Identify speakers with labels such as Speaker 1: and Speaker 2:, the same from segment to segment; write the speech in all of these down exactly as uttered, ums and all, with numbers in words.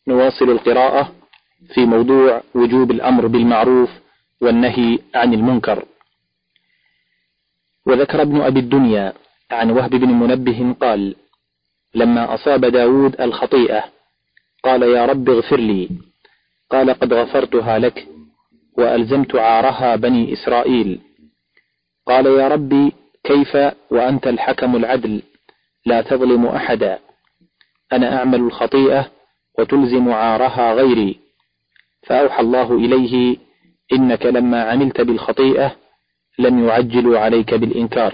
Speaker 1: نواصل القراءة في موضوع وجوب الأمر بالمعروف والنهي عن المنكر. وذكر ابن أبي الدنيا عن وهب بن منبه قال: لما أصاب داود الخطيئة قال: يا رب اغفر لي. قال: قد غفرتها لك وألزمت عارها بني إسرائيل. قال: يا ربي كيف وأنت الحكم العدل لا تظلم أحدا؟ أنا أعمل الخطيئة وتلزم عارها غيري. فأوحى الله إليه: إنك لما عملت بالخطيئة لم يعجلوا عليك بالإنكار.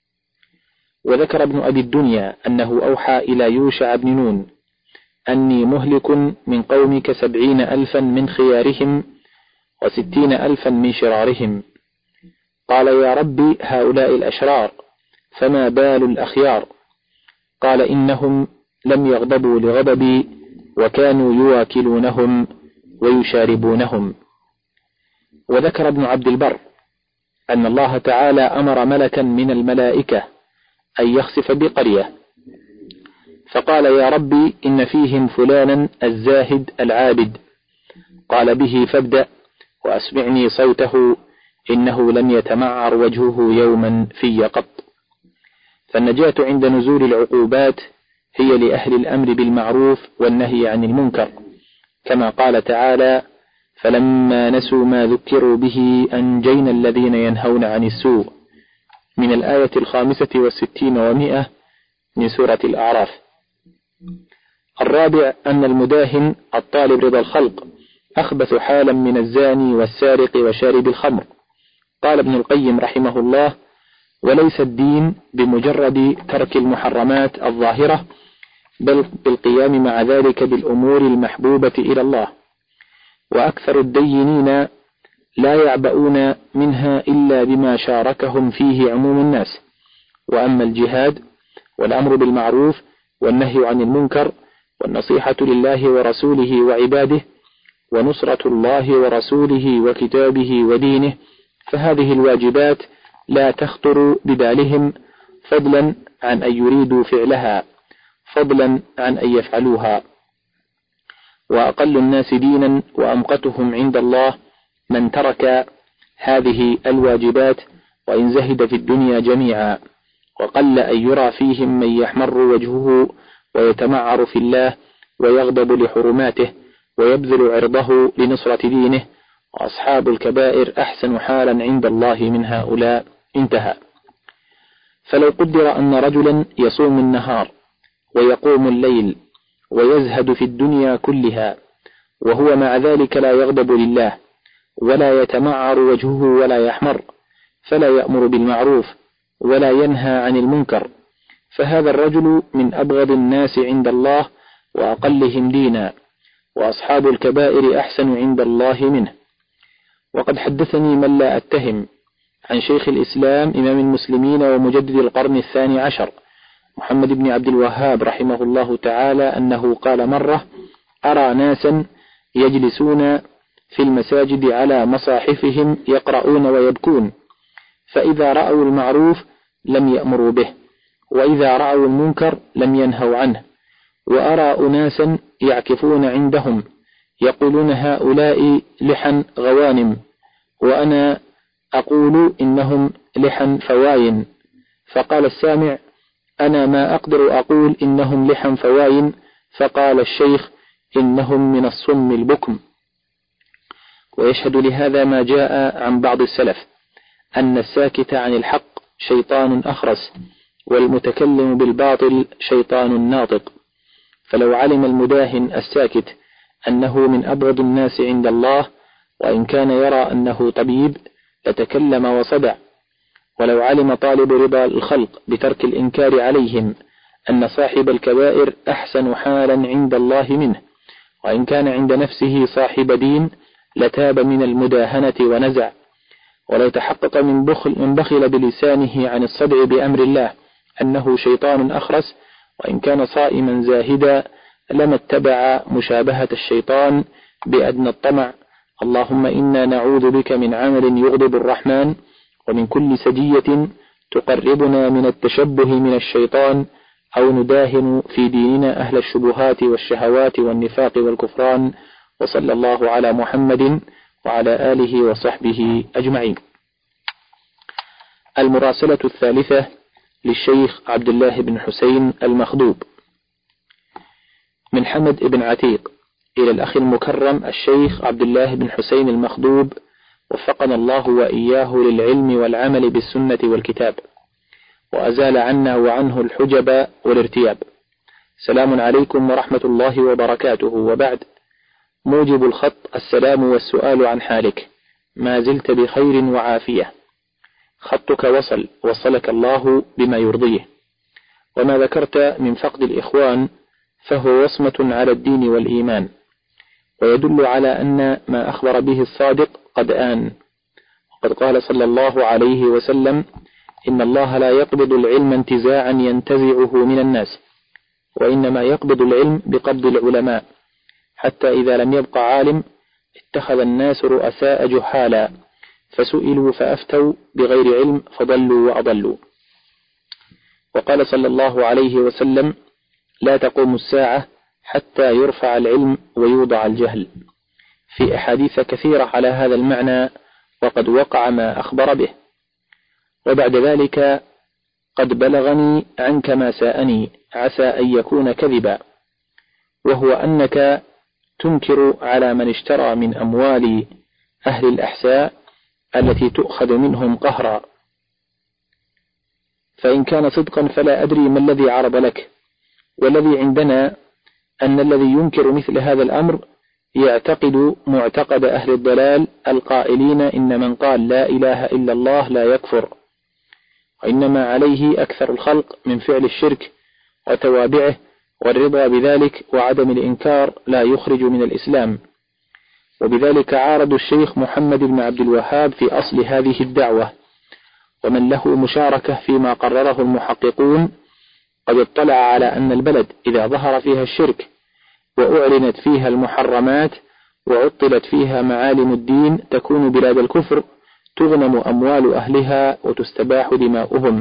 Speaker 1: وذكر ابن أبي الدنيا أنه أوحى إلى يوشع بن نون: أني مهلك من قومك سبعين ألفا من خيارهم وستين ألفا من شرارهم. قال: يا ربي هؤلاء الأشرار فما بال الأخيار؟ قال: إنهم لم يغضبوا لغضبي وكانوا يواكلونهم ويشاربونهم. وذكر ابن عبد البر أن الله تعالى أمر ملكا من الملائكة أن يخسف بقرية، فقال: يا ربي إن فيهم فلانا الزاهد العابد. قال: به فابدأ وأسمعني صوته إنه لم يتمعر وجهه يوما في قط. فالنجاة عند نزول العقوبات هي لأهل الأمر بالمعروف والنهي عن المنكر، كما قال تعالى: فلما نسوا ما ذكروا به أنجينا الذين ينهون عن السوء، من الآية الخامسة والستين ومئة من سورة الأعراف. الرابع أن المداهن الطالب رضا الخلق أخبث حالا من الزاني والسارق وشارب الخمر. قال ابن القيم رحمه الله: وليس الدين بمجرد ترك المحرمات الظاهرة، بل بالقيام مع ذلك بالأمور المحبوبة إلى الله. وأكثر الدينين لا يعبؤون منها إلا بما شاركهم فيه عموم الناس. وأما الجهاد والأمر بالمعروف والنهي عن المنكر والنصيحة لله ورسوله وعباده ونصرة الله ورسوله وكتابه ودينه، فهذه الواجبات لا تخطر ببالهم، فضلا عن أن يريدوا فعلها، فضلا عن أن يفعلوها. وأقل الناس دينا وأمقتهم عند الله من ترك هذه الواجبات وإن زهد في الدنيا جميعا، وقل أن يرى فيهم من يحمر وجهه ويتمعر في الله ويغضب لحرماته ويبذل عرضه لنصرة دينه. وأصحاب الكبائر أحسن حالا عند الله من هؤلاء. انتهى. فلو قدر أن رجلا يصوم النهار ويقوم الليل ويزهد في الدنيا كلها وهو مع ذلك لا يغضب لله ولا يتمعر وجهه ولا يحمر، فلا يأمر بالمعروف ولا ينهى عن المنكر، فهذا الرجل من أبغض الناس عند الله وأقلهم دينا، وأصحاب الكبائر أحسن عند الله منه. وقد حدثني من لا أتهم عن شيخ الإسلام إمام المسلمين ومجدد القرن الثاني عشر محمد بن عبد الوهاب رحمه الله تعالى أنه قال مرة: أرى ناسا يجلسون في المساجد على مصاحفهم يقرؤون ويبكون، فإذا رأوا المعروف لم يأمروا به، وإذا رأوا المنكر لم ينهوا عنه. وأرى أناسا يعكفون عندهم يقولون هؤلاء لحن غوانم، وأنا أقول إنهم لحن فواين. فقال السامع: أنا ما أقدر أقول إنهم لحن فواين. فقال الشيخ: إنهم من الصم البكم. ويشهد لهذا ما جاء عن بعض السلف أن الساكت عن الحق شيطان أخرس، والمتكلم بالباطل شيطان ناطق. فلو علم المداهن الساكت أنه من أبغض الناس عند الله، وإن كان يرى أنه طبيب، لتكلم وصدع. ولو علم طالب رضا الخلق بترك الإنكار عليهم أن صاحب الكبائر أحسن حالا عند الله منه، وإن كان عند نفسه صاحب دين، لتاب من المداهنة ونزع. ولو تحقق من بخل, من بخل بلسانه عن الصدع بأمر الله أنه شيطان أخرس، وإن كان صائما زاهدا، لما اتبع مشابهة الشيطان بأدنى الطمع. اللهم إنا نعوذ بك من عمل يغضب الرحمن، ومن كل سجية تقربنا من التشبه من الشيطان، أو نداهن في ديننا أهل الشبهات والشهوات والنفاق والكفران. وصلى الله على محمد وعلى آله وصحبه أجمعين. المراسلة الثالثة للشيخ عبد الله بن حسين المخدوب من حمد بن عتيق إلى الأخ المكرم الشيخ عبد الله بن حسين المخدوب، وفقنا الله وإياه للعلم والعمل بالسنة والكتاب، وأزال عنا وعنه الحجب والارتياب. سلام عليكم ورحمة الله وبركاته. وبعد، موجب الخط السلام والسؤال عن حالك، ما زلت بخير وعافية، خطك وصل وصلك الله بما يرضيه. وما ذكرت من فقد الإخوان فهو وصمة على الدين والإيمان، ويدل على أن ما أخبر به الصادق قد آن. وقد قال صلى الله عليه وسلم: إن الله لا يقبض العلم انتزاعا ينتزعه من الناس، وإنما يقبض العلم بقبض العلماء، حتى إذا لم يبق عالم اتخذ الناس رؤساء جحالا، فسئلوا فأفتوا بغير علم فضلوا وأضلوا. وقال صلى الله عليه وسلم: لا تقوم الساعة حتى يرفع العلم ويوضع الجهل، في أحاديث كثيرة على هذا المعنى، وقد وقع ما أخبر به. وبعد ذلك قد بلغني عنك ما ساءني، عسى أن يكون كذبا، وهو أنك تنكر على من اشترى من أموال أهل الأحساء التي تؤخذ منهم قهرا. فإن كان صدقا فلا أدري ما الذي عرض لك. والذي عندنا أن الذي ينكر مثل هذا الأمر يعتقد معتقد أهل الضلال القائلين إن من قال لا إله إلا الله لا يكفر، وإنما عليه أكثر الخلق من فعل الشرك وتوابعه، والرضا بذلك وعدم الإنكار لا يخرج من الإسلام. وبذلك عارض الشيخ محمد بن عبد الوهاب في أصل هذه الدعوة، ومن له مشاركة فيما قرره المحققون قد اطلع على أن البلد إذا ظهر فيها الشرك وأعلنت فيها المحرمات وعطلت فيها معالم الدين تكون بلاد الكفر، تغنم أموال أهلها وتستباح دماؤهم.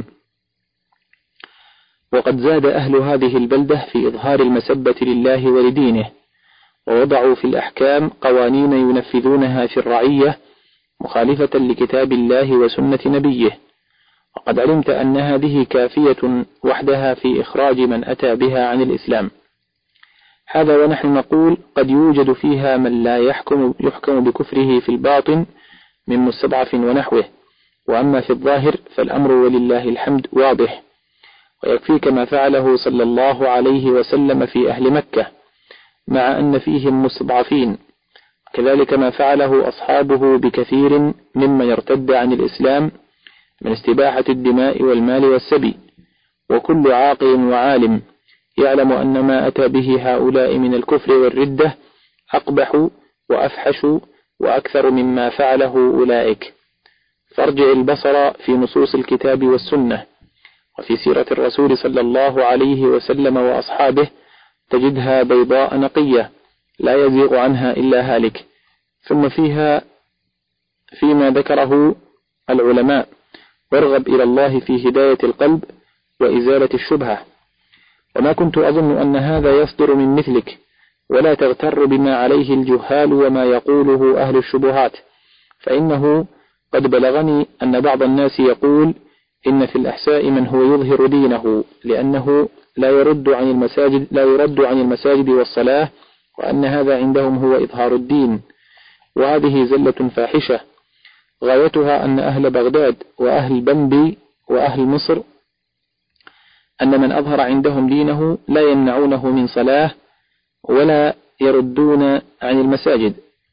Speaker 1: وقد زاد أهل هذه البلدة في إظهار المسبة لله ولدينه، ووضعوا في الأحكام قوانين ينفذونها في الرعية مخالفة لكتاب الله وسنة نبيه. وقد علمت أن هذه كافية وحدها في إخراج من أتى بها عن الإسلام. هذا ونحن نقول قد يوجد فيها من لا يحكم, يحكم بكفره في الباطن من مستضعف ونحوه، وأما في الظاهر فالأمر ولله الحمد واضح. ويكفيك ما فعله صلى الله عليه وسلم في أهل مكة مع أن فيهم مستضعفين، كذلك ما فعله أصحابه بكثير ممن يرتد عن الإسلام من استباحة الدماء والمال والسبي. وكل عاقل وعالم يعلم أن ما أتى به هؤلاء من الكفر والردة أقبح وأفحش وأكثر مما فعله أولئك. فارجع البصر في نصوص الكتاب والسنة وفي سيرة الرسول صلى الله عليه وسلم وأصحابه، تجدها بيضاء نقية لا يزيغ عنها إلا هالك. ثم فيها فيما ذكره العلماء، وارغب إلى الله في هداية القلب وإزالة الشبهة. وما كنت أظن أن هذا يصدر من مثلك، ولا تغتر بما عليه الجهال وما يقوله أهل الشبهات، فإنه قد بلغني أن بعض الناس يقول إن في الأحساء من هو يظهر دينه لأنه لا يرد عن المساجد لا يرد عن المساجد والصلاة، وأن هذا عندهم هو إظهار الدين. وهذه زلة فاحشة غايتها أن أهل بغداد وأهل بنبي وأهل مصر أن من أظهر عندهم دينه لا يمنعونه من صلاة ولا يردون عن المساجد.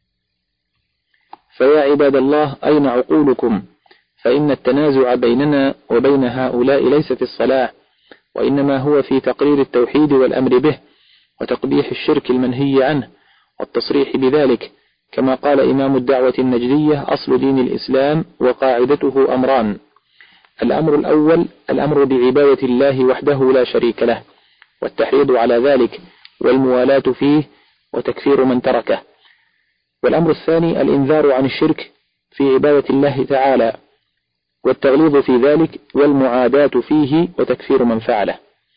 Speaker 1: فيا عباد الله، أين عقولكم؟ فإن التنازع بيننا وبين هؤلاء ليس في الصلاة، وإنما هو في تقرير التوحيد والأمر به، وتقبيح الشرك المنهي عنه والتصريح بذلك، كما قال إمام الدعوة النجدية: أصل دين الإسلام وقاعدته أمران: الأمر الأول الأمر بعبادة الله وحده لا شريك له، والتحريض على ذلك والموالاة فيه وتكفير من تركه. والأمر الثاني الإنذار عن الشرك في عبادة الله تعالى، والتغليظ في ذلك والمعاداة فيه وتكفير من فعله.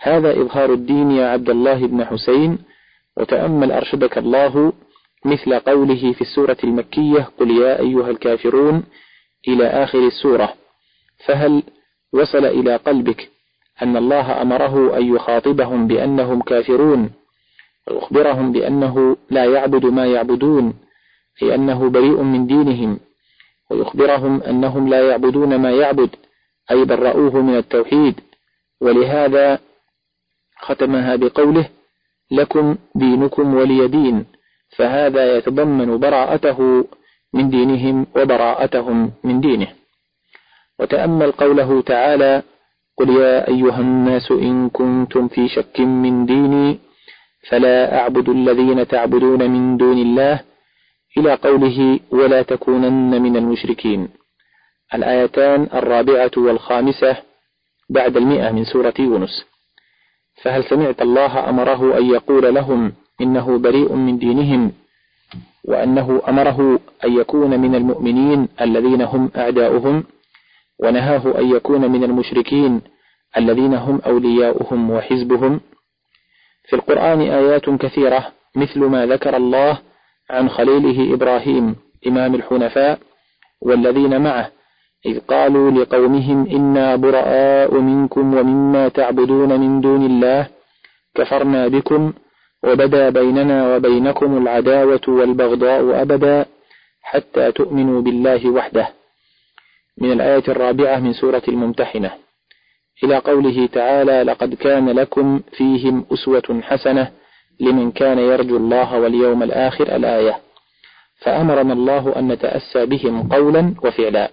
Speaker 1: هذا إظهار الدين يا عبد الله بن حسين. وتأمل أرشدك الله مثل قوله في السورة المكية قل يا أيها الكافرون إلى آخر السورة، فهل وصل إلى قلبك أن الله أمره أن يخاطبهم بأنهم كافرون ويخبرهم بأنه لا يعبد ما يعبدون، أي أنه بريء من دينهم، ويخبرهم أنهم لا يعبدون ما يعبد، أي برؤوه من التوحيد، ولهذا ختمها بقوله لكم دينكم ولي دين، فهذا يتضمن براءته من دينهم وبراءتهم من دينه. وتأمل قوله تعالى قل يا أيها الناس إن كنتم في شك من ديني فلا أعبد الذين تعبدون من دون الله إلى قوله ولا تكونن من المشركين، الآيتان الرابعة والخامسة بعد المئة من سورة يونس. فهل سمعت الله أمره أن يقول لهم إنه بريء من دينهم، وأنه أمره أن يكون من المؤمنين الذين هم أعداؤهم، ونهاه أن يكون من المشركين الذين هم أولياؤهم وحزبهم؟ في القرآن آيات كثيرة مثل ما ذكر الله عن خليله إبراهيم إمام الحنفاء والذين معه إذ قالوا لقومهم إنا براء منكم ومما تعبدون من دون الله كفرنا بكم وبدا بيننا وبينكم العداوة والبغضاء أبدا حتى تؤمنوا بالله وحده، من الآية الرابعة من سورة الممتحنة، إلى قوله تعالى لقد كان لكم فيهم أسوة حسنة لمن كان يرجو الله واليوم الآخر الآية. فأمرنا الله أن نتأسى بهم قولا وفعلا.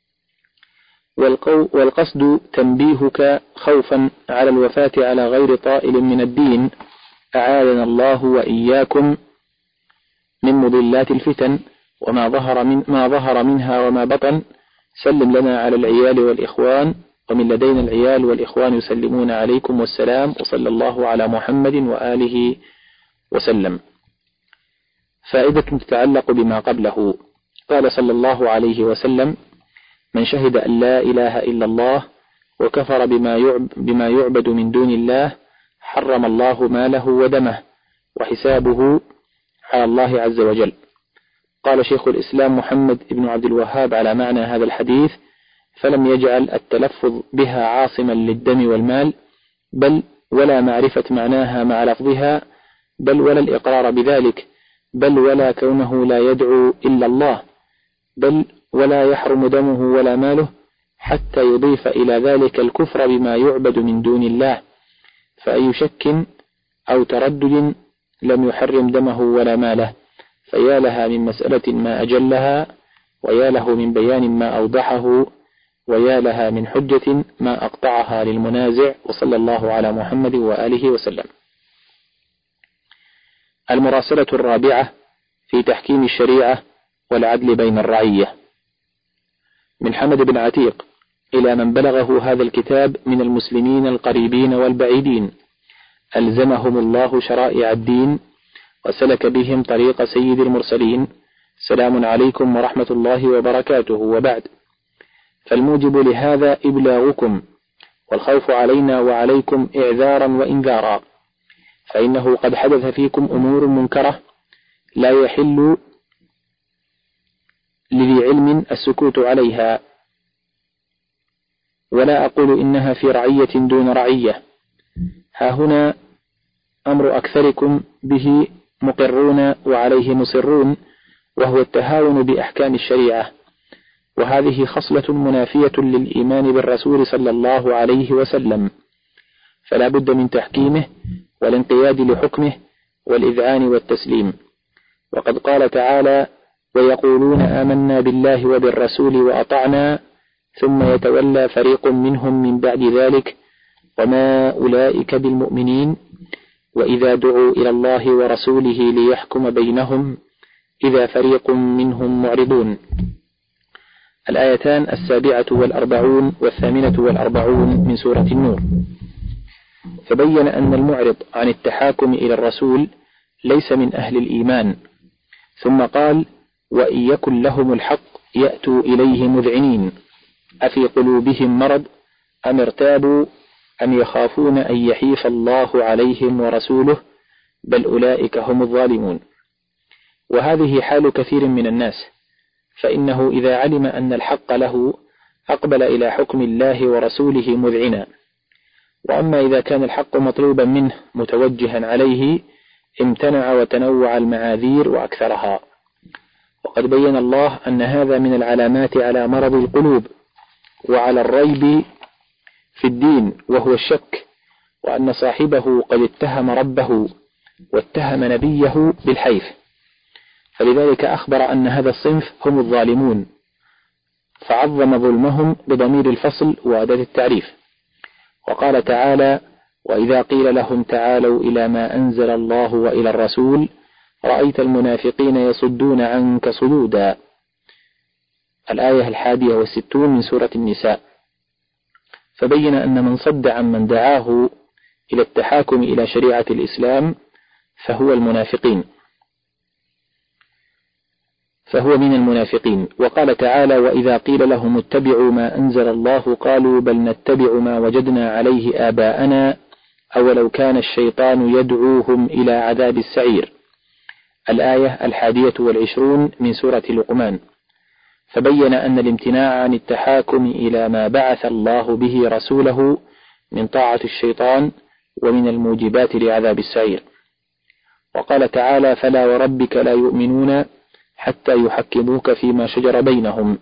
Speaker 1: والقصد تنبيهك خوفا على الوفاة على غير طائل من الدين، أعاذنا الله وإياكم من مضلات الفتن وما ظهر من ما ظهر منها وما بطن. سلم لنا على العيال والإخوان، ومن لدينا العيال والإخوان يسلمون عليكم والسلام، وصلى الله على محمد وآله وسلم. فائدة تتعلق بما قبله. قال صلى الله عليه وسلم من شهد أن لا إله إلا الله وكفر بما يعبد من دون الله حرم الله ماله ودمه وحسابه على الله عز وجل. قال شيخ الإسلام محمد بن عبد الوهاب على معنى هذا الحديث فلم يجعل التلفظ بها عاصما للدم والمال، بل ولا معرفة معناها مع لفظها، بل ولا الإقرار بذلك، بل ولا كونه لا يدعو إلا الله، بل ولا يحرم دمه ولا ماله، حتى يضيف إلى ذلك الكفر بما يعبد من دون الله، فأي شك أو تردد لم يحرم دمه ولا ماله، فيا لها من مسألة ما أجلها، ويا له من بيان ما أوضحه، ويا لها من حجة ما أقطعها للمنازع. وصلى الله على محمد وآله وسلم. المراسلة الرابعة في تحكيم الشريعة والعدل بين الرعية. من حمد بن عتيق إلى من بلغه هذا الكتاب من المسلمين القريبين والبعيدين، ألزمهم الله شرائع الدين وسلك بهم طريق سيد المرسلين. السلام عليكم ورحمة الله وبركاته، وبعد. فالموجب لهذا إبلاغكم، والخوف علينا وعليكم إعذارا وإنذارا، فإنه قد حدث فيكم أمور منكرة لا يحل لذي علم السكوت عليها، ولا أقول إنها في رعية دون رعية. ها هنا أمر أكثركم به مقرون وعليه مصرون، وهو التهاون بأحكام الشريعة، وهذه خصلة منافية للإيمان بالرسول صلى الله عليه وسلم، فلا بد من تحكيمه والانقياد لحكمه والإذعان والتسليم. وقد قال تعالى ويقولون آمنا بالله وبالرسول وأطعنا ثم يتولى فريق منهم من بعد ذلك وما أولئك بالمؤمنين وإذا دعوا إلى الله ورسوله ليحكم بينهم إذا فريق منهم معرضون. الآيتان السابعة والأربعون والثامنة والأربعون من سورة النور. فبين أن المعرض عن التحاكم إلى الرسول ليس من أهل الإيمان، ثم قال وإن يكن لهم الحق يأتوا إليه مذعنين أفي قلوبهم مرض أم ارتابوا أم يخافون أن يحيف الله عليهم ورسوله بل أولئك هم الظالمون. وهذه حال كثير من الناس، فإنه إذا علم أن الحق له أقبل إلى حكم الله ورسوله مذعنا، وأما إذا كان الحق مطلوبا منه متوجها عليه امتنع وتنوع المعاذير وأكثرها. وقد بين الله أن هذا من العلامات على مرض القلوب وعلى الريب في الدين وهو الشك، وأن صاحبه قد اتهم ربه واتهم نبيه بالحيف، فلذلك أخبر أن هذا الصنف هم الظالمون، فعظم ظلمهم بضمير الفصل وأداة التعريف. وقال تعالى: وإذا قيل لهم تعالوا إلى ما أنزل الله وإلى الرسول رأيت المنافقين يصدون عنك صدودا. الآية الحادية والستون من سورة النساء. فبين أن من صد عن من دعاه إلى التحاكم إلى شريعة الإسلام فهو المنافقين فهو من المنافقين. وقال تعالى: وإذا قيل لهم اتبعوا ما أنزل الله قالوا بل نتبع ما وجدنا عليه آباءنا أولو كان الشيطان يدعوهم إلى عذاب السعير. الآية الحادية والعشرون من سورة لقمان. فبين أن الامتناع عن التحاكم إلى ما بعث الله به رسوله من طاعة الشيطان ومن الموجبات لعذاب السعير. وقال تعالى: فلا وربك لا يؤمنون حتى يحكموك فيما شجر بينهم.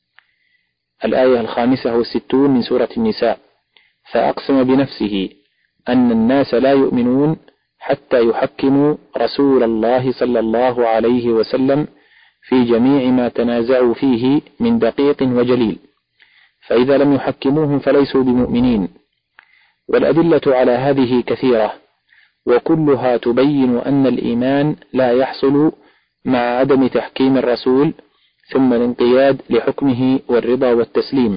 Speaker 1: الآية الخامسة والستون من سورة النساء. فأقسم بنفسه أن الناس لا يؤمنون حتى يحكموا رسول الله صلى الله عليه وسلم في جميع ما تنازعوا فيه من دقيق وجليل، فإذا لم يحكموهم فليسوا بمؤمنين. والأدلة على هذه كثيرة، وكلها تبين أن الإيمان لا يحصل مع عدم تحكيم الرسول ثم الانقياد لحكمه والرضا والتسليم.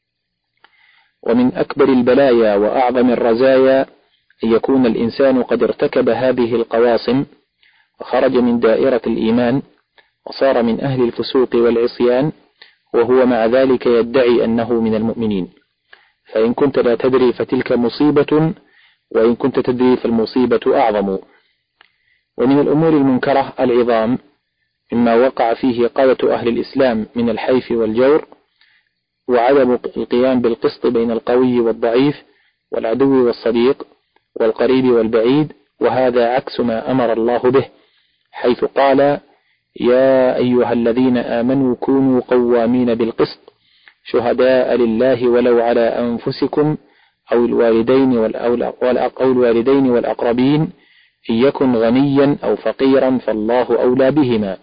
Speaker 1: ومن أكبر البلايا وأعظم الرزايا أن يكون الإنسان قد ارتكب هذه القواصم وخرج من دائرة الإيمان وصار من أهل الفسوق والعصيان، وهو مع ذلك يدعي أنه من المؤمنين. فإن كنت لا تدري فتلك مصيبة، وإن كنت تدري فالمصيبة أعظم. ومن الأمور المنكرة العظام مما وقع فيه قادة أهل الإسلام من الحيف والجور وعدم القيام بالقسط بين القوي والضعيف والعدو والصديق والقريب والبعيد، وهذا عكس ما أمر الله به، حيث قال: يا أيها الذين آمنوا كونوا قوامين بالقسط شهداء لله ولو على أنفسكم أو الوالدين أو الوالدين والأقربين إن يكن غنيا أو فقيرا فالله أولى بهما.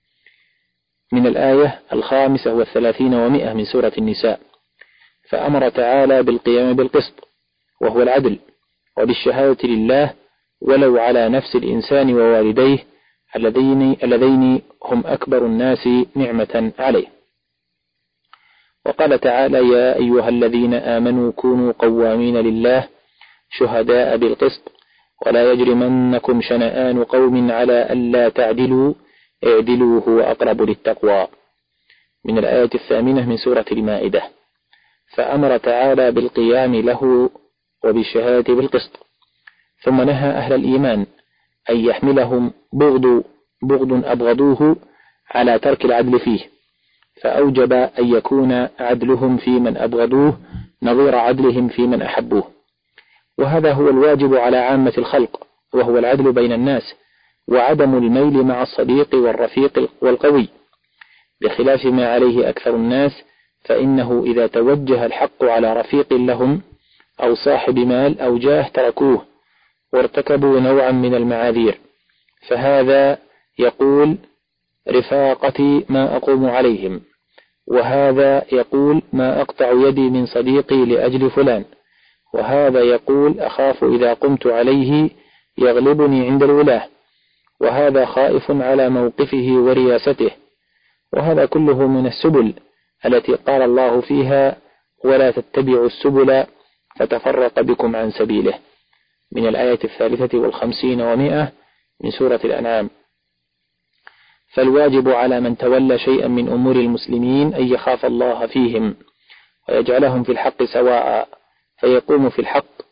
Speaker 1: من الآية الخامسة والثلاثين ومئة من سورة النساء. فأمر تعالى بالقيام بالقسط وهو العدل، وبالشهادة لله ولو على نفس الإنسان ووالديه اللذين اللذين هم أكبر الناس نعمة عليه. وقال تعالى: يا أيها الذين آمنوا كونوا قوامين لله شهداء بالقسط ولا يجرمنكم شنآن قوم على ألا تعدلوا اعدلوا هو أقرب للتقوى. من الآية الثامنة من سورة المائدة. فأمر تعالى بالقيام له وبالشهادة بالقسط، ثم نهى أهل الإيمان أن يحملهم بغض بغض أبغضوه على ترك العدل فيه، فأوجب أن يكون عدلهم في من أبغضوه نظير عدلهم في من أحبوه. وهذا هو الواجب على عامة الخلق، وهو العدل بين الناس وعدم الميل مع الصديق والرفيق والقوي، بخلاف ما عليه أكثر الناس، فإنه إذا توجه الحق على رفيق لهم أو صاحب مال أو جاه تركوه وارتكبوا نوعا من المعاذير، فهذا يقول رفاقتي ما أقوم عليهم، وهذا يقول ما أقطع يدي من صديقي لأجل فلان، وهذا يقول أخاف إذا قمت عليه يغلبني عند الولاة، وهذا خائف على موقفه ورياسته. وهذا كله من السبل التي قال الله فيها: ولا تتبعوا السبل فتفرق بكم عن سبيله. من الآية الثالثة والخمسين ومئة من سورة الأنعام. فالواجب على من تولى شيئا من أمور المسلمين أن يخاف الله فيهم ويجعلهم في الحق سواء، فيقوم في الحق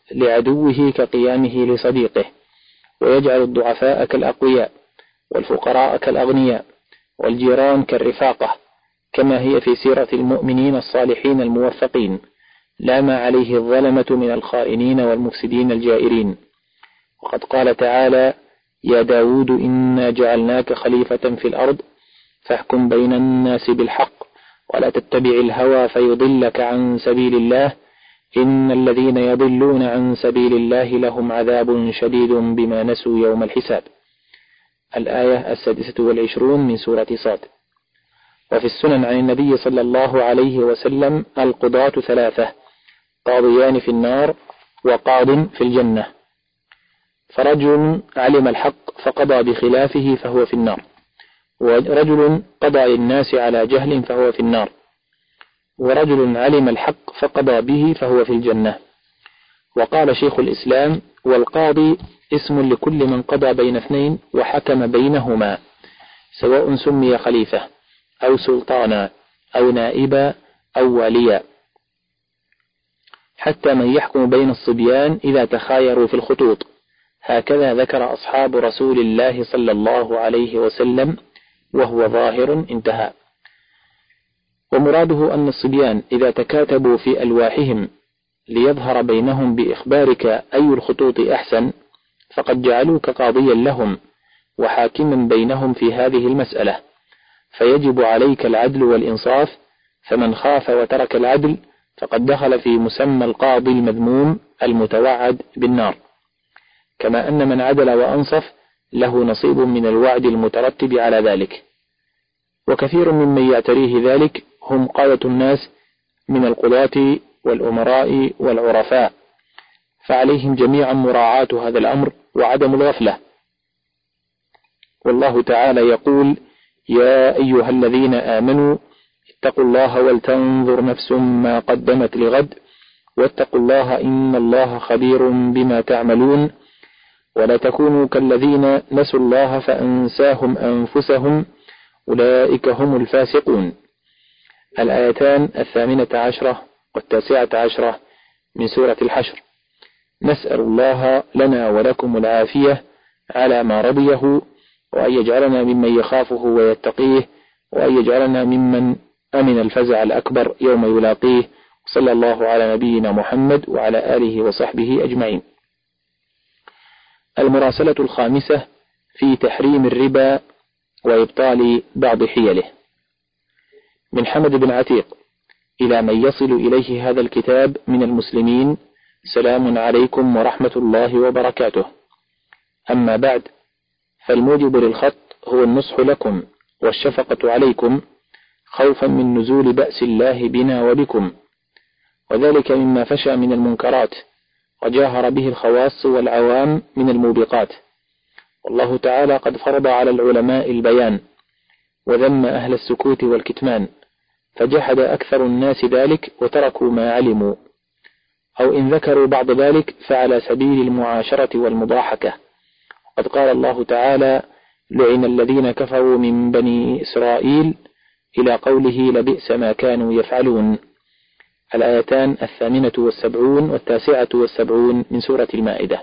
Speaker 1: لعدوه كقيامه لصديقه، ويجعل الضعفاء كالأقوياء، والفقراء كالأغنياء، والجيران كالرفاقة، كما هي في سيرة المؤمنين الصالحين الموفقين، لا ما عليه الظلمة من الخائنين والمفسدين الجائرين. وقد قال تعالى: يا داود إنا جعلناك خليفة في الأرض فاحكم بين الناس بالحق ولا تتبع الهوى فيضلك عن سبيل الله إن الذين يضلون عن سبيل الله لهم عذاب شديد بما نسوا يوم الحساب. الآية السادسة والعشرون من سورة صاد. وفي السنن عن النبي صلى الله عليه وسلم: القضاة ثلاثة: قاضيان في النار وقاض في الجنة. فرجل علم الحق فقضى بخلافه فهو في النار، ورجل قضى للناس على جهل فهو في النار، ورجل علم الحق فقضى به فهو في الجنة. وقال شيخ الإسلام: والقاضي اسم لكل من قضى بين اثنين وحكم بينهما، سواء سمي خليفة أو سلطانا أو نائبا أو واليا، حتى من يحكم بين الصبيان إذا تخايروا في الخطوط. هكذا ذكر أصحاب رسول الله صلى الله عليه وسلم، وهو ظاهر. انتهى. ومراده أن الصبيان إذا تكاتبوا في ألواحهم ليظهر بينهم بإخبارك أي الخطوط أحسن، فقد جعلوك قاضيا لهم وحاكما بينهم في هذه المسألة، فيجب عليك العدل والإنصاف. فمن خاف وترك العدل فقد دخل في مسمى القاضي المذموم المتوعد بالنار، كما أن من عدل وأنصف له نصيب من الوعد المترتب على ذلك. وكثير ممن يعتريه ذلك هم قادة الناس من القضاة والأمراء والعرفاء، فعليهم جميعا مراعاة هذا الأمر وعدم الغفلة. والله تعالى يقول: يا أيها الذين آمنوا اتقوا الله ولتنظر نفس ما قدمت لغد واتقوا الله إن الله خبير بما تعملون ولا تكونوا كالذين نسوا الله فأنساهم أنفسهم أولئك هم الفاسقون. الآيتان الثامنة عشرة والتاسعة عشرة من سورة الحشر. نسأل الله لنا ولكم العافية على ما رضيه، وأن يجعلنا ممن يخافه ويتقيه، وأن يجعلنا ممن أمن الفزع الأكبر يوم يلاقيه. صلى الله على نبينا محمد وعلى آله وصحبه أجمعين. المراسلة الخامسة في تحريم الربا وإبطال بعض حيله. من حمد بن عتيق: إلى من يصل إليه هذا الكتاب من المسلمين، سلام عليكم ورحمة الله وبركاته. أما بعد، فالموجب للخط هو النصح لكم والشفقة عليكم، خوفا من نزول بأس الله بنا وبكم، وذلك مما فشى من المنكرات وجاهر به الخواص والعوام من الموبقات. والله تعالى قد فرض على العلماء البيان وذم أهل السكوت والكتمان، فجحد أكثر الناس ذلك وتركوا ما علموا، أو إن ذكروا بعض ذلك فعلى سبيل المعاشرة والمضاحكة. قد قال الله تعالى: لعن الذين كفروا من بني إسرائيل، إلى قوله: لبئس ما كانوا يفعلون. الآيتان الثامنة والسبعون والتاسعة والسبعون من سورة المائدة.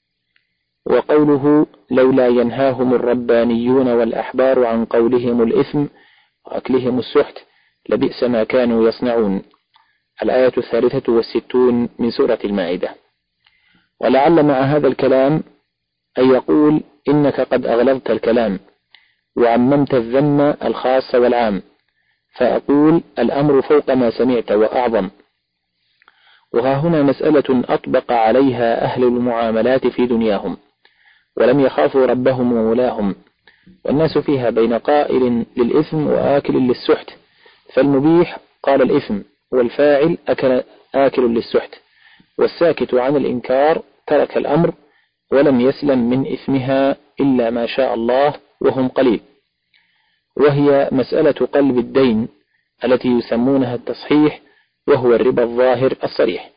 Speaker 1: وقوله: لولا ينهاهم الربانيون والأحبار عن قولهم الإثم وأكلهم السحت لبئس ما كانوا يصنعون. الآية الثالثة والستون من سورة المائدة. ولعل مع هذا الكلام أن يقول: إنك قد أغلظت الكلام وعممت الذم الخاص والعام، فأقول: الأمر فوق ما سمعت وأعظم. وها هنا مسألة أطبق عليها أهل المعاملات في دنياهم ولم يخافوا ربهم ومولاهم، والناس فيها بين قائل للإثم وآكل للسحت، فالمبيح قال الإثم، والفاعل أكل آكل للسحت، والساكت عن الإنكار ترك الأمر ولم يسلم من إثمها إلا ما شاء الله وهم قليل. وهي مسألة قلب الدين التي يسمونها التصحيح، وهو الربا الظاهر الصريح.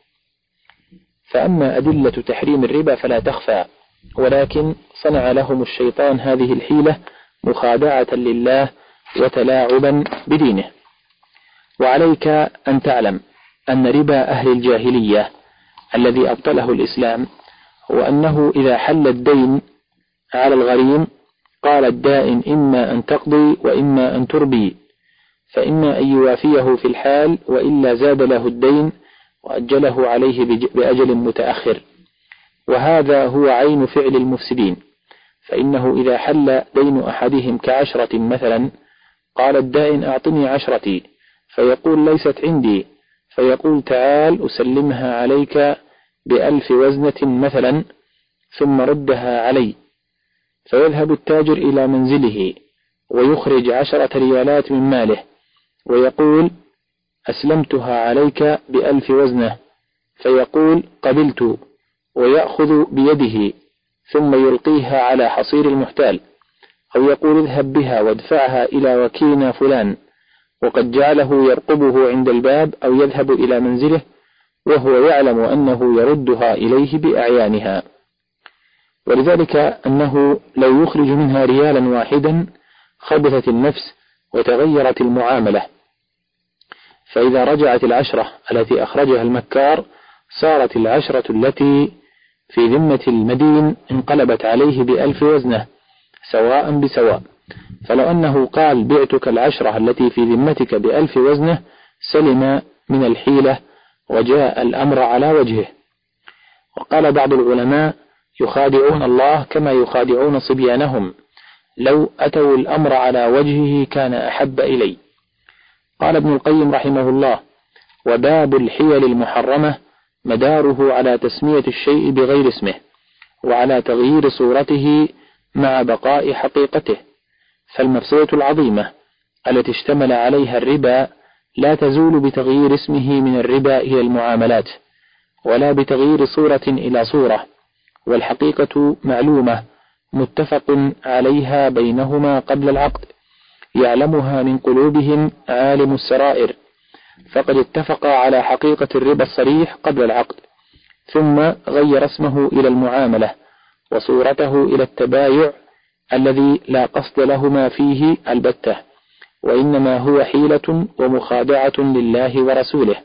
Speaker 1: فأما أدلة تحريم الربا فلا تخفى، ولكن صنع لهم الشيطان هذه الحيلة مخادعة لله وتلاعبا بدينه. وعليك أن تعلم أن ربا أهل الجاهلية الذي أبطله الإسلام هو أنه إذا حل الدين على الغريم قال الدائن إما أن تقضي وإما أن تربي، فإما أن يوافيه في الحال وإلا زاد له الدين وأجله عليه بأجل متأخر، وهذا هو عين فعل المفسدين. فإنه إذا حل دين أحدهم كعشرة مثلا قال الدائن أعطني عشرتي، فيقول ليست عندي، فيقول تعال أسلمها عليك بألف وزنة مثلا ثم ردها علي، فيذهب التاجر إلى منزله ويخرج عشرة ريالات من ماله ويقول أسلمتها عليك بألف وزنة، فيقول قبلت، ويأخذ بيده ثم يلقيها على حصير المحتال، أو يقول اذهب بها وادفعها إلى وكيلنا فلان، وقد جعله يرقبه عند الباب أو يذهب إلى منزله وهو يعلم أنه يردها إليه بأعيانها. ولذلك أنه لو يخرج منها ريالا واحدا خبثت النفس وتغيرت المعاملة، فإذا رجعت العشرة التي أخرجها المكار صارت العشرة التي في ذمة المدين انقلبت عليه بألف وزنة سواء بسواء. فلو أنه قال بعتك العشرة التي في ذمتك بألف وزنة سلم من الحيلة وجاء الأمر على وجهه. وقال بعض العلماء يخادعون الله كما يخادعون صبيانهم، لو أتوا الأمر على وجهه كان أحب إلي. قال ابن القيم رحمه الله: وباب الحيل المحرمة مداره على تسمية الشيء بغير اسمه وعلى تغيير صورته مع بقاء حقيقته، فالمفسدة العظيمة التي اشتمل عليها الربا لا تزول بتغيير اسمه من الربا إلى المعاملات ولا بتغيير صورة إلى صورة، والحقيقة معلومة متفق عليها بينهما قبل العقد يعلمها من قلوبهم عالم السرائر، فقد اتفقا على حقيقة الربا الصريح قبل العقد، ثم غير اسمه إلى المعاملة وصورته إلى التبايع الذي لا قصد لهما فيه البتة، وإنما هو حيلة ومخادعة لله ورسوله.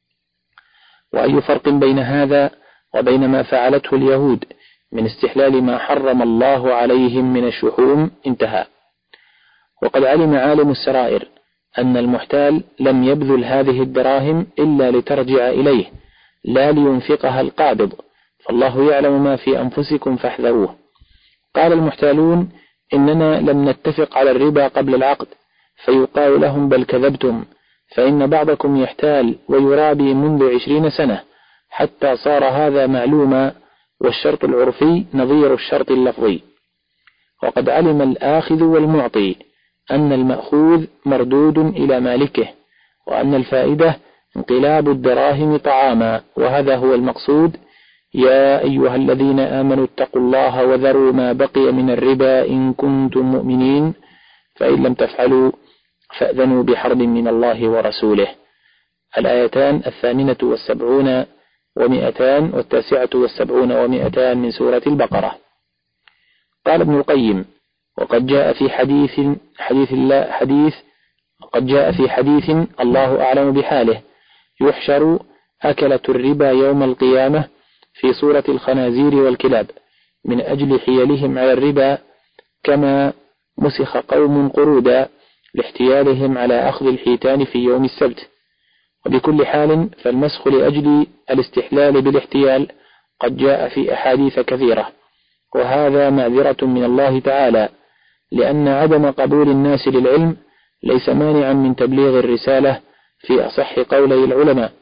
Speaker 1: وأي فرق بين هذا وبين ما فعلته اليهود من استحلال ما حرم الله عليهم من الشحوم؟ انتهى. وقد علم عالم السرائر أن المحتال لم يبذل هذه الدراهم إلا لترجع إليه لا لينفقها القابض، فالله يعلم ما في أنفسكم فاحذروه. قال المحتالون إننا لم نتفق على الربا قبل العقد، فيقال لهم بل كذبتم، فإن بعضكم يحتال ويرابي منذ عشرين سنة حتى صار هذا معلوما، والشرط العرفي نظير الشرط اللفظي. وقد علم الآخذ والمعطي أن المأخوذ مردود إلى مالكه، وأن الفائدة انقلاب الدراهم طعاما، وهذا هو المقصود: يا أيها الذين آمنوا اتقوا الله وذروا ما بقي من الربا إن كنتم مؤمنين، فإن لم تفعلوا فأذنوا بحرب من الله ورسوله. الآيتان الثامنة والسبعون ومئتان والتاسعة والسبعون ومئتان من سورة البقرة. قال ابن القيم: وقد جاء في حديث حديث الله حديث قد جاء في حديث الله أعلم بحاله: يحشر أكلة الربا يوم القيامة في صورة الخنازير والكلاب من أجل حيلهم على الربا، كما مسخ قوم قرودا لاحتيالهم على أخذ الحيتان في يوم السبت. وبكل حال فالمسخ لأجل الاستحلال بالاحتيال قد جاء في أحاديث كثيرة، وهذا معذرة من الله تعالى، لأن عدم قبول الناس للعلم ليس مانعا من تبليغ الرسالة في أصح قولي العلماء.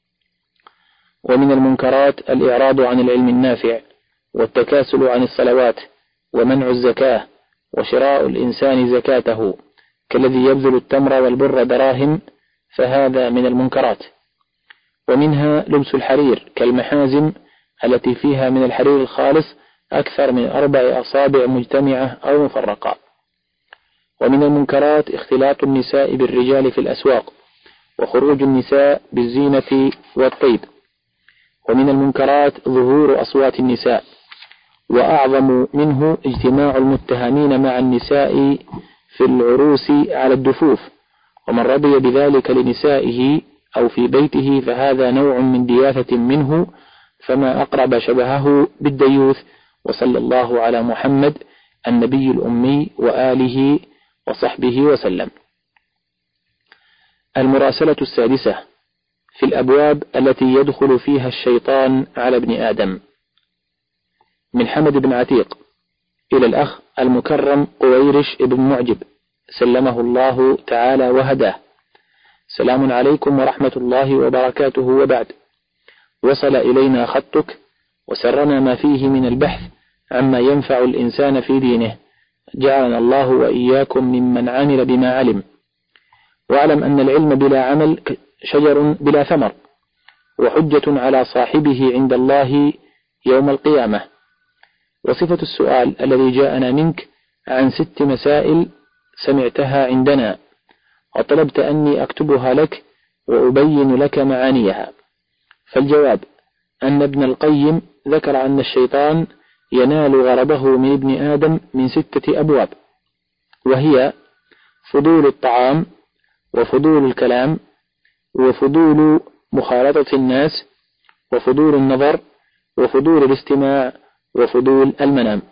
Speaker 1: ومن المنكرات الإعراض عن العلم النافع، والتكاسل عن الصلوات، ومنع الزكاة، وشراء الإنسان زكاته كالذي يبذل التمر والبر دراهم، فهذا من المنكرات. ومنها لبس الحرير كالمحازم التي فيها من الحرير الخالص أكثر من أربع أصابع مجتمعة أو مفرقة. ومن المنكرات اختلاط النساء بالرجال في الأسواق، وخروج النساء بالزينة والطيب. ومن المنكرات ظهور أصوات النساء، وأعظم منه اجتماع المتهمين مع النساء في العروس على الدفوف، ومن رضي بذلك لنسائه أو في بيته فهذا نوع من دياثة منه، فما أقرب شبهه بالديوث. وصلى الله على محمد النبي الأمي وآله وصحبه وسلم. المراسلة السادسة في الأبواب التي يدخل فيها الشيطان على ابن آدم. من حمد بن عتيق إلى الأخ المكرم قويرش ابن معجب سلمه الله تعالى وهداه. سلام عليكم ورحمة الله وبركاته، وبعد. وصل إلينا خطك وسرنا ما فيه من البحث عما ينفع الإنسان في دينه، جعلنا الله وإياكم ممن عمل بما علم. واعلم أن العلم بلا عمل شجر بلا ثمر، وحجة على صاحبه عند الله يوم القيامة. وصفة السؤال الذي جاءنا منك عن ست مسائل سمعتها عندنا وطلبت أني أكتبها لك وأبين لك معانيها. فالجواب أن ابن القيم ذكر أن الشيطان ينال غرضه من ابن آدم من ستة أبواب، وهي فضول الطعام، وفضول الكلام، وفضول مخالطة الناس، وفضول النظر، وفضول الاستماع، وفضول المنام.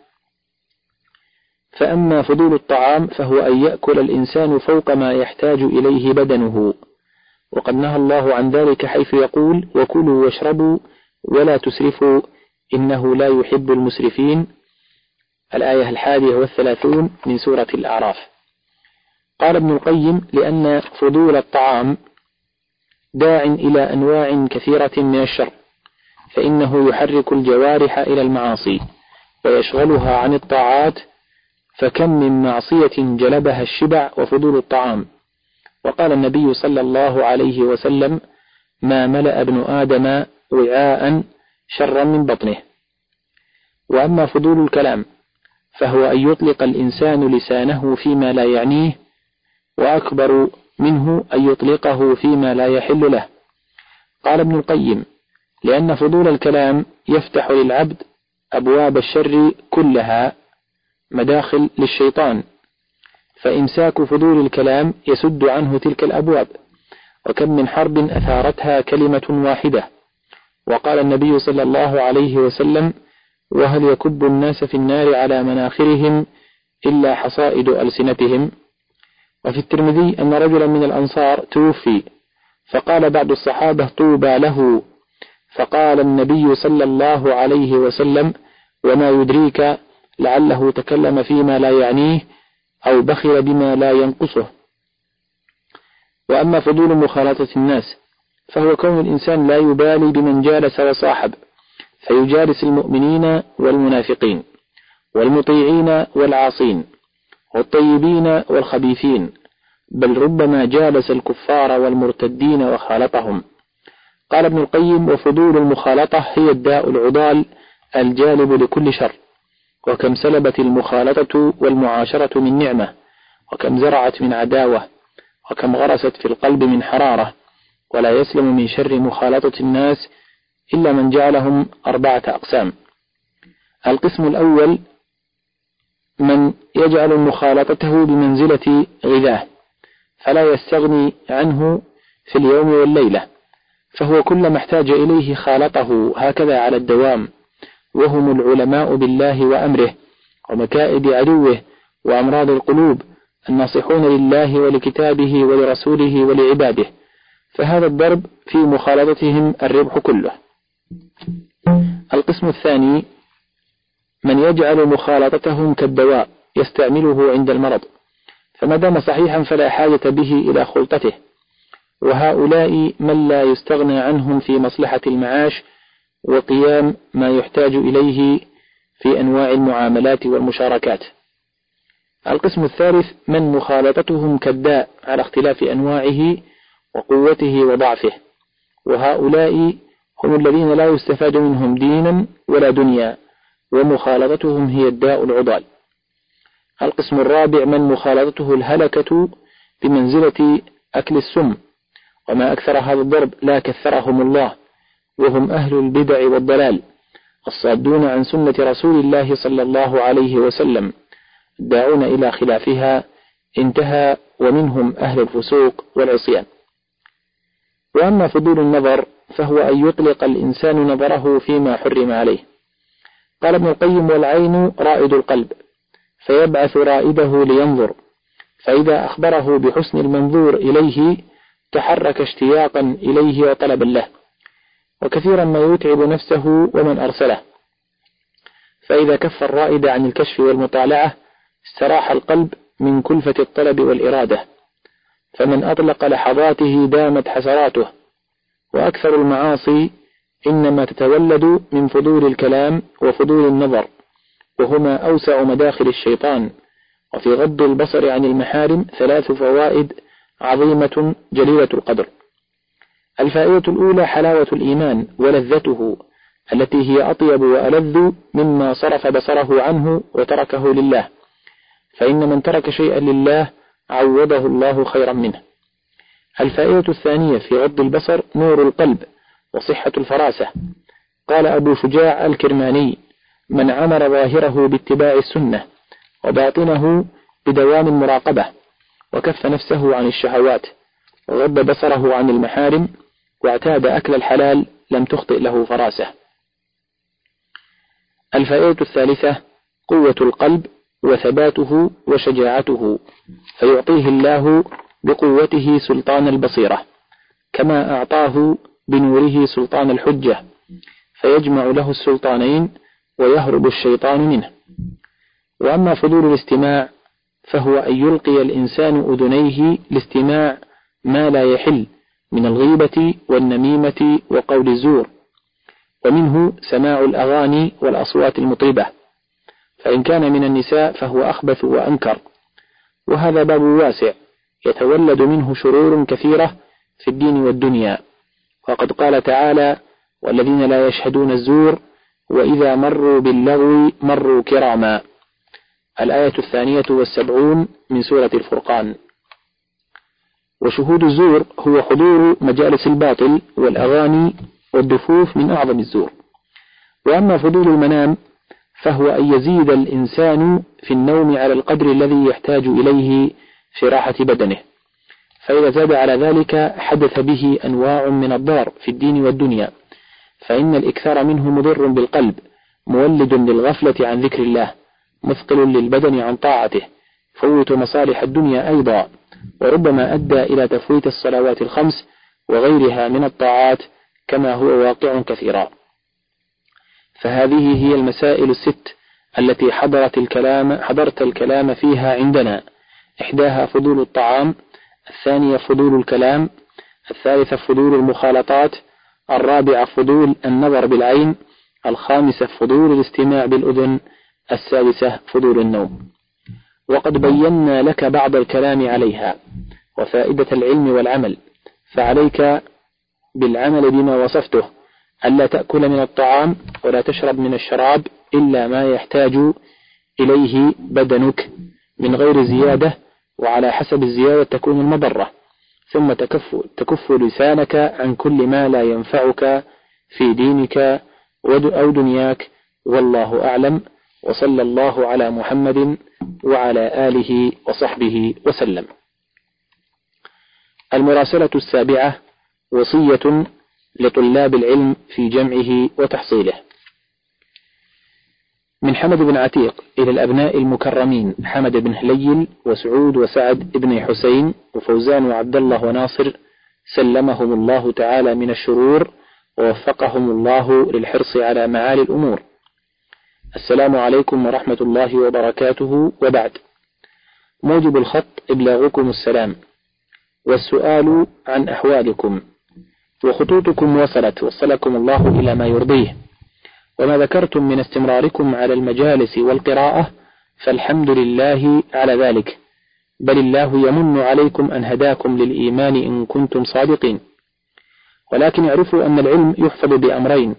Speaker 1: فأما فضول الطعام فهو أن يأكل الإنسان فوق ما يحتاج إليه بدنه، وقد نهى الله عن ذلك حيث يقول: وكلوا واشربوا ولا تسرفوا إنه لا يحب المسرفين، الآية الحادية والثلاثون من سورة الأعراف. قال ابن القيم: لأن فضول الطعام داع إلى أنواع كثيرة من الشر، فإنه يحرك الجوارح إلى المعاصي ويشغلها عن الطاعات، فكم من معصية جلبها الشبع وفضول الطعام. وقال النبي صلى الله عليه وسلم: ما ملأ ابن آدم وعاء شرا من بطنه. وأما فضول الكلام فهو أن يطلق الإنسان لسانه فيما لا يعنيه، وأكبر منه أن يطلقه فيما لا يحل له. قال ابن القيم: لأن فضول الكلام يفتح للعبد أبواب الشر كلها، مداخل للشيطان، فإمساك فضول الكلام يسد عنه تلك الأبواب. وكم من حرب أثارتها كلمة واحدة. وقال النبي صلى الله عليه وسلم: وهل يكب الناس في النار على مناخرهم إلا حصائد ألسنتهم. وفي الترمذي أن رجلا من الأنصار توفي، فقال بعض الصحابة: طوبى له. فقال النبي صلى الله عليه وسلم: وما يدريك لعله تكلم فيما لا يعنيه أو بخل بما لا ينقصه. وأما فضول مخالطة الناس فهو كون الإنسان لا يبالي بمن جالس وصاحب، فيجالس المؤمنين والمنافقين والمطيعين والعاصين والطيبين والخبيثين، بل ربما جالس الكفار والمرتدين وخالطهم. قال ابن القيم: وفضول المخالطة هي الداء العضال الجالب لكل شر. وكم سلبت المخالطة والمعاشرة من نعمة، وكم زرعت من عداوة، وكم غرست في القلب من حرارة. ولا يسلم من شر مخالطة الناس إلا من جعلهم أربعة أقسام. القسم الأول من يجعل مخالطته بمنزلة غذاه، فلا يستغني عنه في اليوم والليلة، فهو كلما احتاج إليه خالطه هكذا على الدوام. وهم العلماء بالله وأمره ومكائد عدوه وأمراض القلوب، الناصحون لله ولكتابه ولرسوله ولعباده، فهذا الضرب في مخالطتهم الربح كله. القسم الثاني من يجعل مخالطتهم كالدواء يستعمله عند المرض، فما دام صحيحا فلا حاجة به إلى خلطته. وهؤلاء من لا يستغنى عنهم في مصلحة المعاش وقيام ما يحتاج إليه في أنواع المعاملات والمشاركات. القسم الثالث من مخالطتهم كالداء على اختلاف أنواعه وقوته وضعفه، وهؤلاء هم الذين لا يستفاد منهم دينا ولا دنيا، ومخالطتهم هي الداء العضال. القسم الرابع من مخالطته الهلكة بمنزلة أكل السم، وما أكثر هذا الضرب لا كثرهم الله، وهم أهل البدع والضلال الصادون عن سنة رسول الله صلى الله عليه وسلم، الداعون إلى خلافها، انتهى، ومنهم أهل الفسوق والعصيان. وأما فضول النظر فهو أن يطلق الإنسان نظره فيما حرم عليه. قال ابن القيم: والعين رائد القلب، فيبعث رائده لينظر، فإذا أخبره بحسن المنظور إليه تحرك اشتياقا إليه وطلبا له، وكثيرا ما يتعب نفسه ومن أرسله، فإذا كف الرائد عن الكشف والمطالعة استراح القلب من كلفة الطلب والإرادة، فمن أطلق لحظاته دامت حسراته. وأكثر المعاصي إنما تتولد من فضول الكلام وفضول النظر، وهما أوسع مداخل الشيطان. وفي غض البصر عن المحارم ثلاث فوائد عظيمة جليلة القدر. الفائدة الأولى حلاوة الإيمان ولذته التي هي أطيب وألذ مما صرف بصره عنه وتركه لله، فإن من ترك شيئا لله عوضه الله خيرا منه. الفائدة الثانية في غض البصر نور القلب وصحة الفراسة. قال أبو شجاع الكرماني: من عمر ظاهره باتباع السنة وباطنه بدوام المراقبة، وكف نفسه عن الشهوات، وغض بصره عن المحارم، واعتاد أكل الحلال، لم تخطئ له فراسة. الفائدة الثالثة قوة القلب وثباته وشجاعته، فيعطيه الله بقوته سلطان البصيرة، كما أعطاه بنوره سلطان الحجة، فيجمع له السلطانين ويهرب الشيطان منه. وأما فضول الاستماع فهو أن يلقي الإنسان أذنيه لاستماع ما لا يحل من الغيبة والنميمة وقول الزور، ومنه سماع الأغاني والأصوات المطربة، فإن كان من النساء فهو أخبث وأنكر، وهذا باب واسع يتولد منه شرور كثيرة في الدين والدنيا. وقد قال تعالى: والذين لا يشهدون الزور وإذا مروا باللغو مروا كراما. الآية الثانية والسبعون من سورة الفرقان. وشهود الزور هو حضور مجالس الباطل والأغاني والدفوف من أعظم الزور. وأما فضول المنام فهو أن يزيد الإنسان في النوم على القدر الذي يحتاج إليه في راحة بدنه، فإذا زاد على ذلك حدث به أنواع من الضار في الدين والدنيا، فإن الإكثار منه مضر بالقلب، مولد للغفلة عن ذكر الله، مثقل للبدن عن طاعته، فوت مصالح الدنيا أيضا، وربما أدى إلى تفويت الصلوات الخمس وغيرها من الطاعات كما هو واقع كثيرا. فهذه هي المسائل الست التي حضرت الكلام حضرت الكلام فيها عندنا: إحداها فضول الطعام، الثانية فضول الكلام، الثالثة فضول المخالطات، الرابعة فضول النظر بالعين، الخامسة فضول الاستماع بالأذن، السادسة فضول النوم. وقد بينا لك بعض الكلام عليها وفائدة العلم والعمل، فعليك بالعمل بما وصفته: ألا تأكل من الطعام ولا تشرب من الشراب إلا ما يحتاج إليه بدنك من غير زيادة، وعلى حسب الزيادة تكون المضرة، ثم تكف, تكف لسانك عن كل ما لا ينفعك في دينك أو دنياك، والله أعلم، وصلى الله على محمد وعلى آله وصحبه وسلم. المراسلة السابعة وصية لطلاب العلم في جمعه وتحصيله. من حمد بن عتيق إلى الأبناء المكرمين حمد بن هليل وسعود وسعد بن حسين وفوزان وعبد الله وناصر، سلمهم الله تعالى من الشرور ووفقهم الله للحرص على معالي الأمور. السلام عليكم ورحمة الله وبركاته، وبعد. موجب الخط إبلاغكم السلام والسؤال عن أحوالكم، وخطوطكم وصلت وصلكم الله إلى ما يرضيه، وما ذكرتم من استمراركم على المجالس والقراءة فالحمد لله على ذلك، بل الله يمن عليكم أن هداكم للإيمان إن كنتم صادقين. ولكن اعرفوا أن العلم يحفظ بأمرين: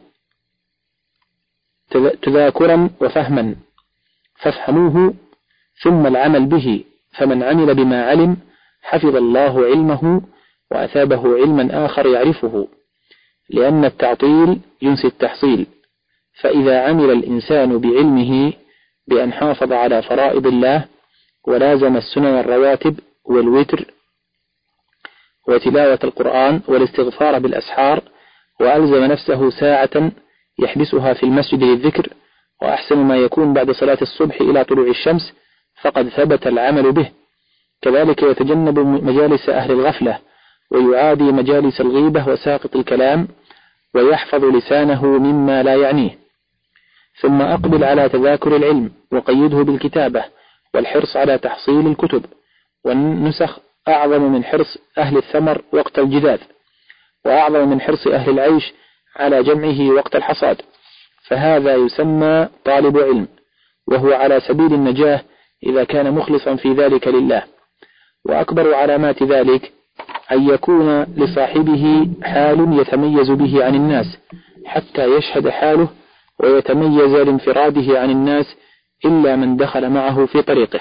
Speaker 1: تذاكرا وفهما، فافهموه ثم العمل به، فمن عمل بما علم حفظ الله علمه وأثابه علما آخر يعرفه، لأن التعطيل ينسي التحصيل. فإذا عمل الإنسان بعلمه بأن حافظ على فرائض الله ولازم السنن الرواتب والوتر وتلاوة القرآن والاستغفار بالأسحار وألزم نفسه ساعة يحبسها في المسجد للذكر، وأحسن ما يكون بعد صلاة الصبح إلى طلوع الشمس، فقد ثبت العمل به. كذلك يتجنب مجالس أهل الغفلة، ويعادي مجالس الغيبة وساقط الكلام، ويحفظ لسانه مما لا يعنيه. ثم أقبل على تذاكر العلم، وقيده بالكتابة والحرص على تحصيل الكتب والنسخ، أعظم من حرص أهل الثمر وقت الجذاذ، وأعظم من حرص أهل العيش على جمعه وقت الحصاد. فهذا يسمى طالب علم، وهو على سبيل النجاة إذا كان مخلصا في ذلك لله. وأكبر علامات ذلك أن يكون لصاحبه حال يتميز به عن الناس حتى يشهد حاله ويتميز لانفراده عن الناس إلا من دخل معه في طريقه.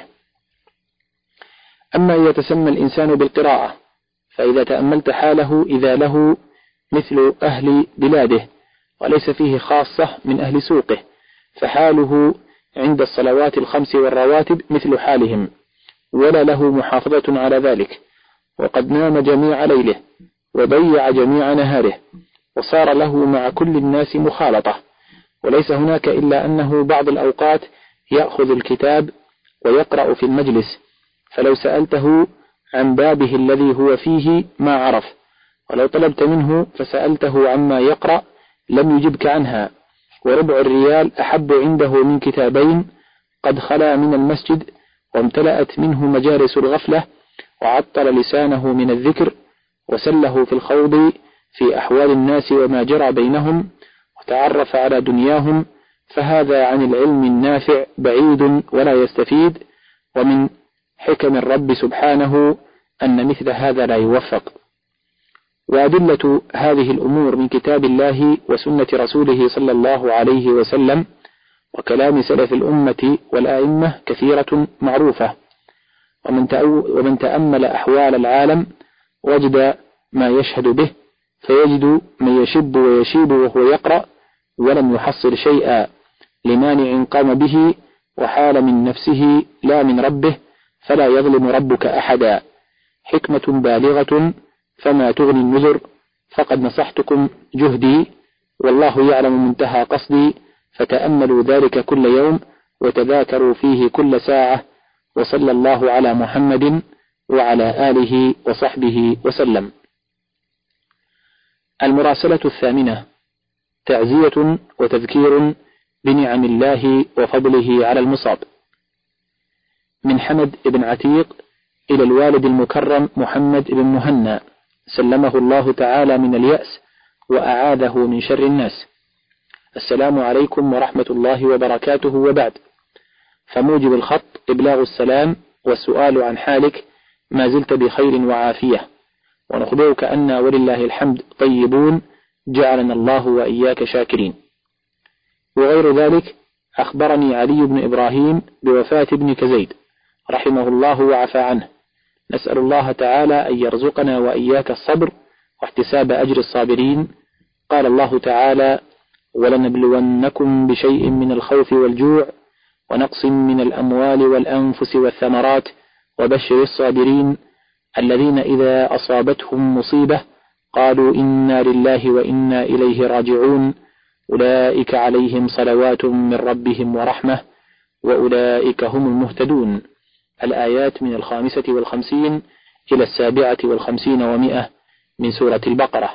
Speaker 1: أما إذا تسمى الإنسان بالقراءة، فإذا تأملت حاله إذا له مثل أهل بلاده وليس فيه خاصة من أهل سوقه، فحاله عند الصلوات الخمس والرواتب مثل حالهم، ولا له محافظة على ذلك، وقد نام جميع ليله وضيع جميع نهاره، وصار له مع كل الناس مخالطة، وليس هناك إلا أنه بعض الأوقات يأخذ الكتاب ويقرأ في المجلس، فلو سألته عن بابه الذي هو فيه ما عرف، ولو طلبت منه فسألته عما يقرأ لم يجبك عنها. وربع الريال أحب عنده من كتابين قد خلا من المسجد وامتلأت منه مجالس الغفلة، وعطل لسانه من الذكر، وسله في الخوض في أحوال الناس وما جرى بينهم، وتعرف على دنياهم، فهذا عن العلم النافع بعيد ولا يستفيد. ومن حكم الرب سبحانه أن مثل هذا لا يوفق. وأدلة هذه الأمور من كتاب الله وسنة رسوله صلى الله عليه وسلم وكلام سلف الأمة والأئمة كثيرة معروفة، ومن تأمل أحوال العالم وجد ما يشهد به، فيجد من يشب ويشيب وهو يقرأ ولم يحصل شيئا لمانع قام به وحال من نفسه لا من ربه، فلا يظلم ربك أحدا. حكمة بالغة فما تغني النذر، فقد نصحتكم جهدي والله يعلم منتهى قصدي، فتأملوا ذلك كل يوم وتذاكروا فيه كل ساعة، وصلى الله على محمد وعلى آله وصحبه وسلم. المراسلة الثامنة: تعزية وتذكير بنعم الله وفضله على المصاب. من حمد بن عتيق إلى الوالد المكرم محمد بن مهنا، سلمه الله تعالى من اليأس وأعاذه من شر الناس. السلام عليكم ورحمة الله وبركاته، وبعد. فموجب الخط إبلاغ السلام والسؤال عن حالك، ما زلت بخير وعافية، ونخبرك أن ولله الحمد طيبون، جعلنا الله وإياك شاكرين. وغير ذلك أخبرني علي بن إبراهيم بوفاة ابنك زيد رحمه الله وعفى عنه، نسأل الله تعالى أن يرزقنا وإياك الصبر واحتساب أجر الصابرين. قال الله تعالى: ولنبلونكم بشيء من الخوف والجوع ونقص من الأموال والأنفس والثمرات وبشر الصابرين الذين إذا أصابتهم مصيبة قالوا إنا لله وإنا إليه راجعون أولئك عليهم صلوات من ربهم ورحمة وأولئك هم المهتدون. الآيات من الخامسة والخمسين إلى السابعة والخمسين ومئة من سورة البقرة.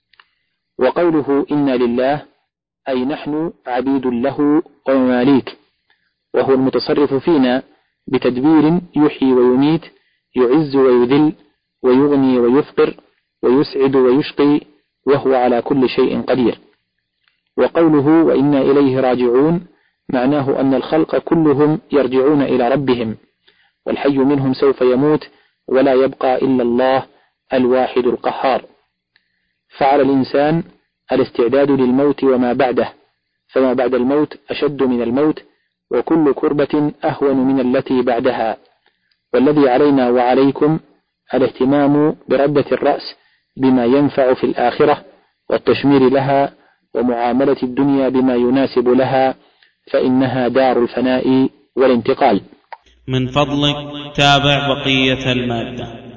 Speaker 1: وقوله إنا لله أي نحن عبيد له ومماليك، وهو المتصرف فينا بتدبير يحيي ويميت، يعز ويذل، ويغني ويفقر، ويسعد ويشقي، وهو على كل شيء قدير. وقوله وإنا إليه راجعون معناه أن الخلق كلهم يرجعون إلى ربهم، والحي منهم سوف يموت ولا يبقى إلا الله الواحد القهار. فعلى الإنسان الاستعداد للموت وما بعده، فما بعد الموت أشد من الموت، وكل كربة أهون من التي بعدها. والذي علينا وعليكم الاهتمام بردة الرأس بما ينفع في الآخرة، والتشمير لها، ومعاملة الدنيا بما يناسب لها، فإنها دار الفناء والانتقال.
Speaker 2: من فضلك تابع بقية المادة.